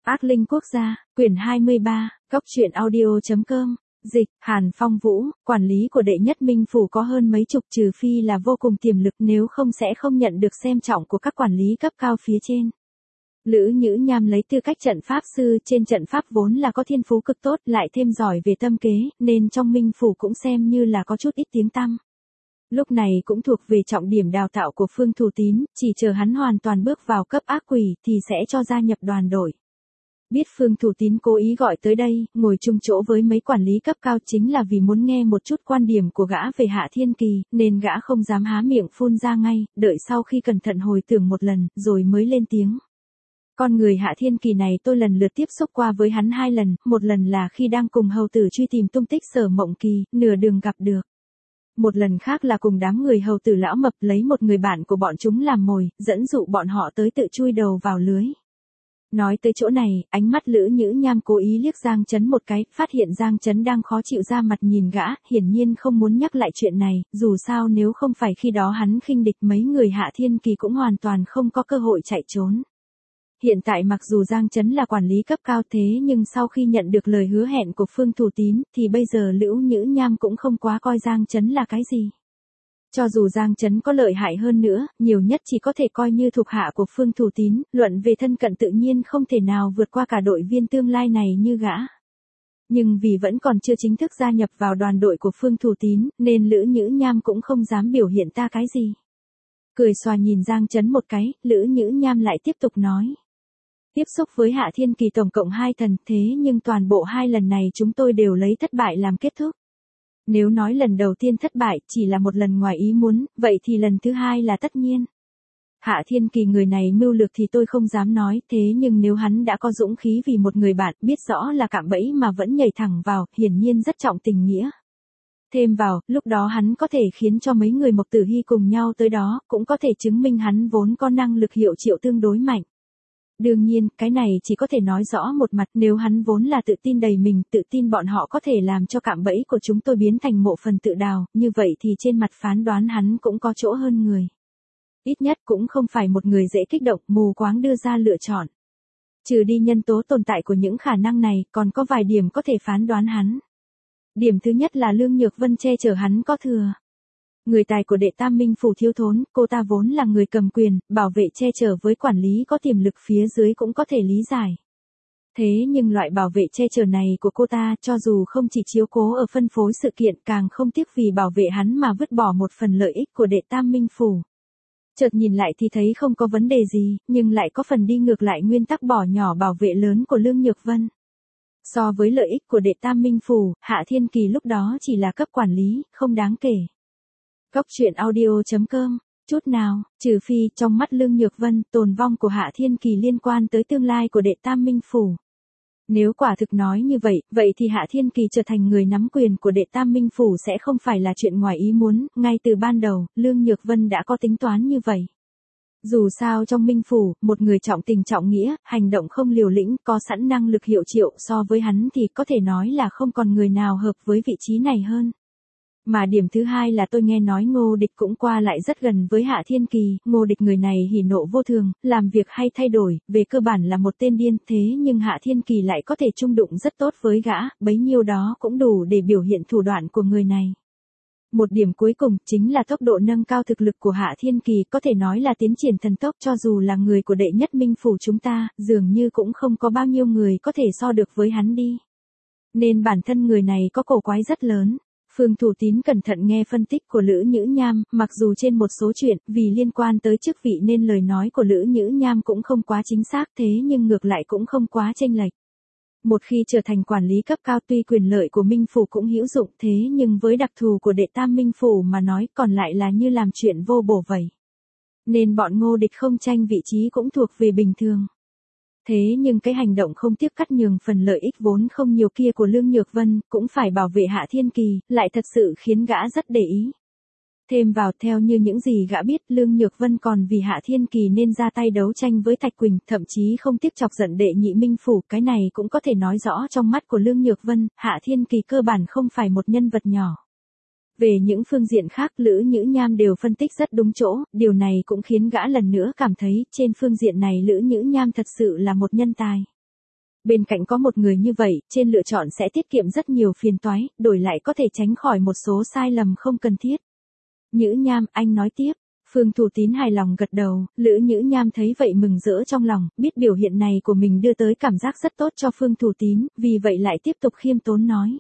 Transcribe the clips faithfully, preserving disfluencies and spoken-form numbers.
Ác linh quốc gia, quyển hai mươi ba, góc truyện audio.com, dịch, Hàn Phong Vũ, quản lý của đệ nhất minh phủ có hơn mấy chục, trừ phi là vô cùng tiềm lực, nếu không sẽ không nhận được xem trọng của các quản lý cấp cao phía trên. Lữ Nhữ Nham lấy tư cách trận pháp sư, trên trận pháp vốn là có thiên phú cực tốt, lại thêm giỏi về tâm kế, nên trong minh phủ cũng xem như là có chút ít tiếng tăm. Lúc này cũng thuộc về trọng điểm đào tạo của Phương Thủ Tín, chỉ chờ hắn hoàn toàn bước vào cấp ác quỷ thì sẽ cho gia nhập đoàn đội. Biết Phương Thủ Tín cố ý gọi tới đây, ngồi chung chỗ với mấy quản lý cấp cao chính là vì muốn nghe một chút quan điểm của gã về Hạ Thiên Kỳ, nên gã không dám há miệng phun ra ngay, đợi sau khi cẩn thận hồi tưởng một lần, rồi mới lên tiếng. Con người Hạ Thiên Kỳ này tôi lần lượt tiếp xúc qua với hắn hai lần, một lần là khi đang cùng hầu tử truy tìm tung tích Sở Mộng Kỳ, nửa đường gặp được. Một lần khác là cùng đám người hầu tử lão mập lấy một người bạn của bọn chúng làm mồi, dẫn dụ bọn họ tới tự chui đầu vào lưới. Nói tới chỗ này, ánh mắt Lữ Nhữ Nham cố ý liếc Giang Chấn một cái, phát hiện Giang Chấn đang khó chịu ra mặt nhìn gã, hiển nhiên không muốn nhắc lại chuyện này, dù sao nếu không phải khi đó hắn khinh địch mấy người Hạ Thiên Kỳ cũng hoàn toàn không có cơ hội chạy trốn. Hiện tại mặc dù Giang Chấn là quản lý cấp cao thế nhưng sau khi nhận được lời hứa hẹn của Phương Thủ Tín, thì bây giờ Lữ Nhữ Nham cũng không quá coi Giang Chấn là cái gì. Cho dù Giang Chấn có lợi hại hơn nữa, nhiều nhất chỉ có thể coi như thuộc hạ của Phương Thủ Tín, luận về thân cận tự nhiên không thể nào vượt qua cả đội viên tương lai này như gã. Nhưng vì vẫn còn chưa chính thức gia nhập vào đoàn đội của Phương Thủ Tín, nên Lữ Nhữ Nham cũng không dám biểu hiện ta cái gì. Cười xòa nhìn Giang Chấn một cái, Lữ Nhữ Nham lại tiếp tục nói. Tiếp xúc với Hạ Thiên Kỳ tổng cộng hai thần, thế nhưng toàn bộ hai lần này chúng tôi đều lấy thất bại làm kết thúc. Nếu nói lần đầu tiên thất bại chỉ là một lần ngoài ý muốn, vậy thì lần thứ hai là tất nhiên. Hạ Thiên Kỳ người này mưu lược thì tôi không dám nói, thế nhưng nếu hắn đã có dũng khí vì một người bạn, biết rõ là cạm bẫy mà vẫn nhảy thẳng vào, hiển nhiên rất trọng tình nghĩa. Thêm vào, lúc đó hắn có thể khiến cho mấy người Mộc Tử Hy cùng nhau tới đó, cũng có thể chứng minh hắn vốn có năng lực hiệu triệu tương đối mạnh. Đương nhiên, cái này chỉ có thể nói rõ một mặt, nếu hắn vốn là tự tin đầy mình, tự tin bọn họ có thể làm cho cạm bẫy của chúng tôi biến thành mộ phần tự đào, như vậy thì trên mặt phán đoán hắn cũng có chỗ hơn người. Ít nhất cũng không phải một người dễ kích động, mù quáng đưa ra lựa chọn. Trừ đi nhân tố tồn tại của những khả năng này, còn có vài điểm có thể phán đoán hắn. Điểm thứ nhất là Lương Nhược Vân che chở hắn có thừa. Người tài của đệ tam minh phủ thiếu thốn, cô ta vốn là người cầm quyền, bảo vệ che chở với quản lý có tiềm lực phía dưới cũng có thể lý giải. Thế nhưng loại bảo vệ che chở này của cô ta, cho dù không chỉ chiếu cố ở phân phối sự kiện, càng không tiếc vì bảo vệ hắn mà vứt bỏ một phần lợi ích của đệ tam minh phủ. Chợt nhìn lại thì thấy không có vấn đề gì, nhưng lại có phần đi ngược lại nguyên tắc bỏ nhỏ bảo vệ lớn của Lương Nhược Vân. So với lợi ích của đệ tam minh phủ, Hạ Thiên Kỳ lúc đó chỉ là cấp quản lý, không đáng kể. Góc truyện audio.com, chút nào, trừ phi trong mắt Lương Nhược Vân, tồn vong của Hạ Thiên Kỳ liên quan tới tương lai của đệ tam minh phủ. Nếu quả thực nói như vậy, vậy thì Hạ Thiên Kỳ trở thành người nắm quyền của đệ tam minh phủ sẽ không phải là chuyện ngoài ý muốn, ngay từ ban đầu, Lương Nhược Vân đã có tính toán như vậy. Dù sao trong minh phủ, một người trọng tình trọng nghĩa, hành động không liều lĩnh, có sẵn năng lực hiệu triệu, so với hắn thì có thể nói là không còn người nào hợp với vị trí này hơn. Mà điểm thứ hai là tôi nghe nói Ngô Địch cũng qua lại rất gần với Hạ Thiên Kỳ, Ngô Địch người này hỉ nộ vô thường, làm việc hay thay đổi, về cơ bản là một tên điên, thế nhưng Hạ Thiên Kỳ lại có thể chung đụng rất tốt với gã, bấy nhiêu đó cũng đủ để biểu hiện thủ đoạn của người này. Một điểm cuối cùng chính là tốc độ nâng cao thực lực của Hạ Thiên Kỳ, có thể nói là tiến triển thần tốc, cho dù là người của đệ nhất minh phủ chúng ta, dường như cũng không có bao nhiêu người có thể so được với hắn đi. Nên bản thân người này có cổ quái rất lớn. Phương Thủ Tín cẩn thận nghe phân tích của Lữ Nhữ Nham, mặc dù trên một số chuyện, vì liên quan tới chức vị nên lời nói của Lữ Nhữ Nham cũng không quá chính xác, thế nhưng ngược lại cũng không quá chênh lệch. Một khi trở thành quản lý cấp cao tuy quyền lợi của minh phủ cũng hữu dụng, thế nhưng với đặc thù của đệ tam minh phủ mà nói còn lại là như làm chuyện vô bổ vậy. Nên bọn Ngô Địch không tranh vị trí cũng thuộc về bình thường. Thế nhưng cái hành động không tiếc cắt nhường phần lợi ích vốn không nhiều kia của Lương Nhược Vân, cũng phải bảo vệ Hạ Thiên Kỳ, lại thật sự khiến gã rất để ý. Thêm vào theo như những gì gã biết, Lương Nhược Vân còn vì Hạ Thiên Kỳ nên ra tay đấu tranh với Thạch Quỳnh, thậm chí không tiếc chọc giận đệ nhị minh phủ, cái này cũng có thể nói rõ trong mắt của Lương Nhược Vân, Hạ Thiên Kỳ cơ bản không phải một nhân vật nhỏ. Về những phương diện khác Lữ Nhữ Nham đều phân tích rất đúng chỗ, điều này cũng khiến gã lần nữa cảm thấy trên phương diện này Lữ Nhữ Nham thật sự là một nhân tài. Bên cạnh có một người như vậy, trên lựa chọn sẽ tiết kiệm rất nhiều phiền toái, đổi lại có thể tránh khỏi một số sai lầm không cần thiết. Nhữ Nham, anh nói tiếp. Phương Thủ Tín hài lòng gật đầu, Lữ Nhữ Nham thấy vậy mừng rỡ trong lòng, biết biểu hiện này của mình đưa tới cảm giác rất tốt cho Phương Thủ Tín, vì vậy lại tiếp tục khiêm tốn nói.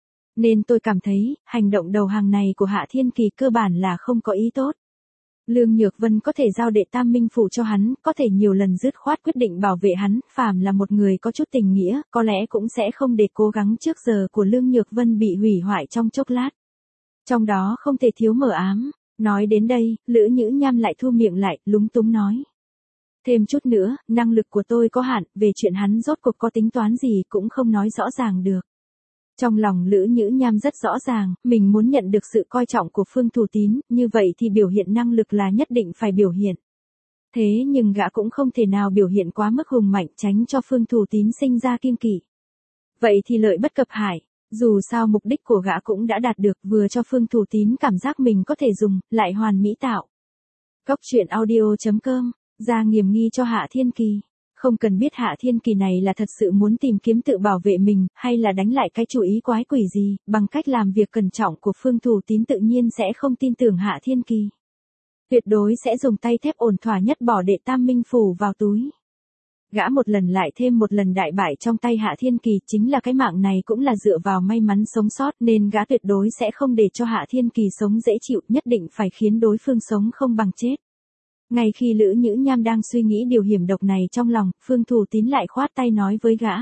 Nên tôi cảm thấy, hành động đầu hàng này của Hạ Thiên Kỳ cơ bản là không có ý tốt. Lương Nhược Vân có thể giao đệ Tam Minh Phủ cho hắn, có thể nhiều lần dứt khoát quyết định bảo vệ hắn, phàm là một người có chút tình nghĩa, có lẽ cũng sẽ không để cố gắng trước giờ của Lương Nhược Vân bị hủy hoại trong chốc lát. Trong đó không thể thiếu mờ ám. Nói đến đây, Lữ Nhữ Nham lại thu miệng lại, lúng túng nói. Thêm chút nữa, năng lực của tôi có hạn, về chuyện hắn rốt cuộc có tính toán gì cũng không nói rõ ràng được. Trong lòng Lữ Nhữ Nham rất rõ ràng, mình muốn nhận được sự coi trọng của Phương Thủ Tín, như vậy thì biểu hiện năng lực là nhất định phải biểu hiện. Thế nhưng gã cũng không thể nào biểu hiện quá mức hùng mạnh tránh cho Phương Thủ Tín sinh ra kiêng kỵ. Vậy thì lợi bất cập hại. Dù sao mục đích của gã cũng đã đạt được, vừa cho Phương Thủ Tín cảm giác mình có thể dùng, lại hoàn mỹ tạo. Cốc truyện audio chấm com, ra nghiêm nghi cho Hạ Thiên Kỳ. Không cần biết Hạ Thiên Kỳ này là thật sự muốn tìm kiếm tự bảo vệ mình, hay là đánh lại cái chủ ý quái quỷ gì, bằng cách làm việc cẩn trọng của Phương Thủ Tín tự nhiên sẽ không tin tưởng Hạ Thiên Kỳ. Tuyệt đối sẽ dùng tay thép ổn thỏa nhất bỏ đệ Tam Minh Phủ vào túi. Gã một lần lại thêm một lần đại bại trong tay Hạ Thiên Kỳ, chính là cái mạng này cũng là dựa vào may mắn sống sót, nên gã tuyệt đối sẽ không để cho Hạ Thiên Kỳ sống dễ chịu, nhất định phải khiến đối phương sống không bằng chết. Ngay khi Lữ Nhữ Nham đang suy nghĩ điều hiểm độc này trong lòng, Phương Thủ Tín lại khoát tay nói với gã.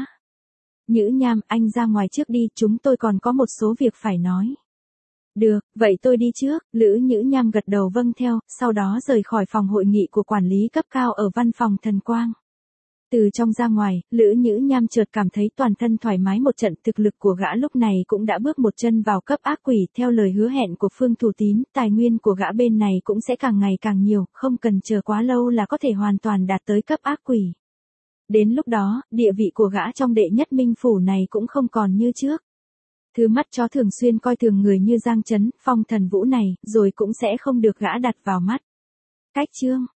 Nhữ Nham, anh ra ngoài trước đi, chúng tôi còn có một số việc phải nói. Được, vậy tôi đi trước, Lữ Nhữ Nham gật đầu vâng theo, sau đó rời khỏi phòng hội nghị của quản lý cấp cao ở văn phòng Thần Quang. Từ trong ra ngoài, Lữ Nhữ Nham chợt cảm thấy toàn thân thoải mái một trận, thực lực của gã lúc này cũng đã bước một chân vào cấp ác quỷ, theo lời hứa hẹn của Phương Thủ Tín, tài nguyên của gã bên này cũng sẽ càng ngày càng nhiều, không cần chờ quá lâu là có thể hoàn toàn đạt tới cấp ác quỷ. Đến lúc đó, địa vị của gã trong đệ nhất minh phủ này cũng không còn như trước. Thứ mắt chó thường xuyên coi thường người như Giang Chấn, Phong Thần Vũ này, rồi cũng sẽ không được gã đặt vào mắt. Cách chương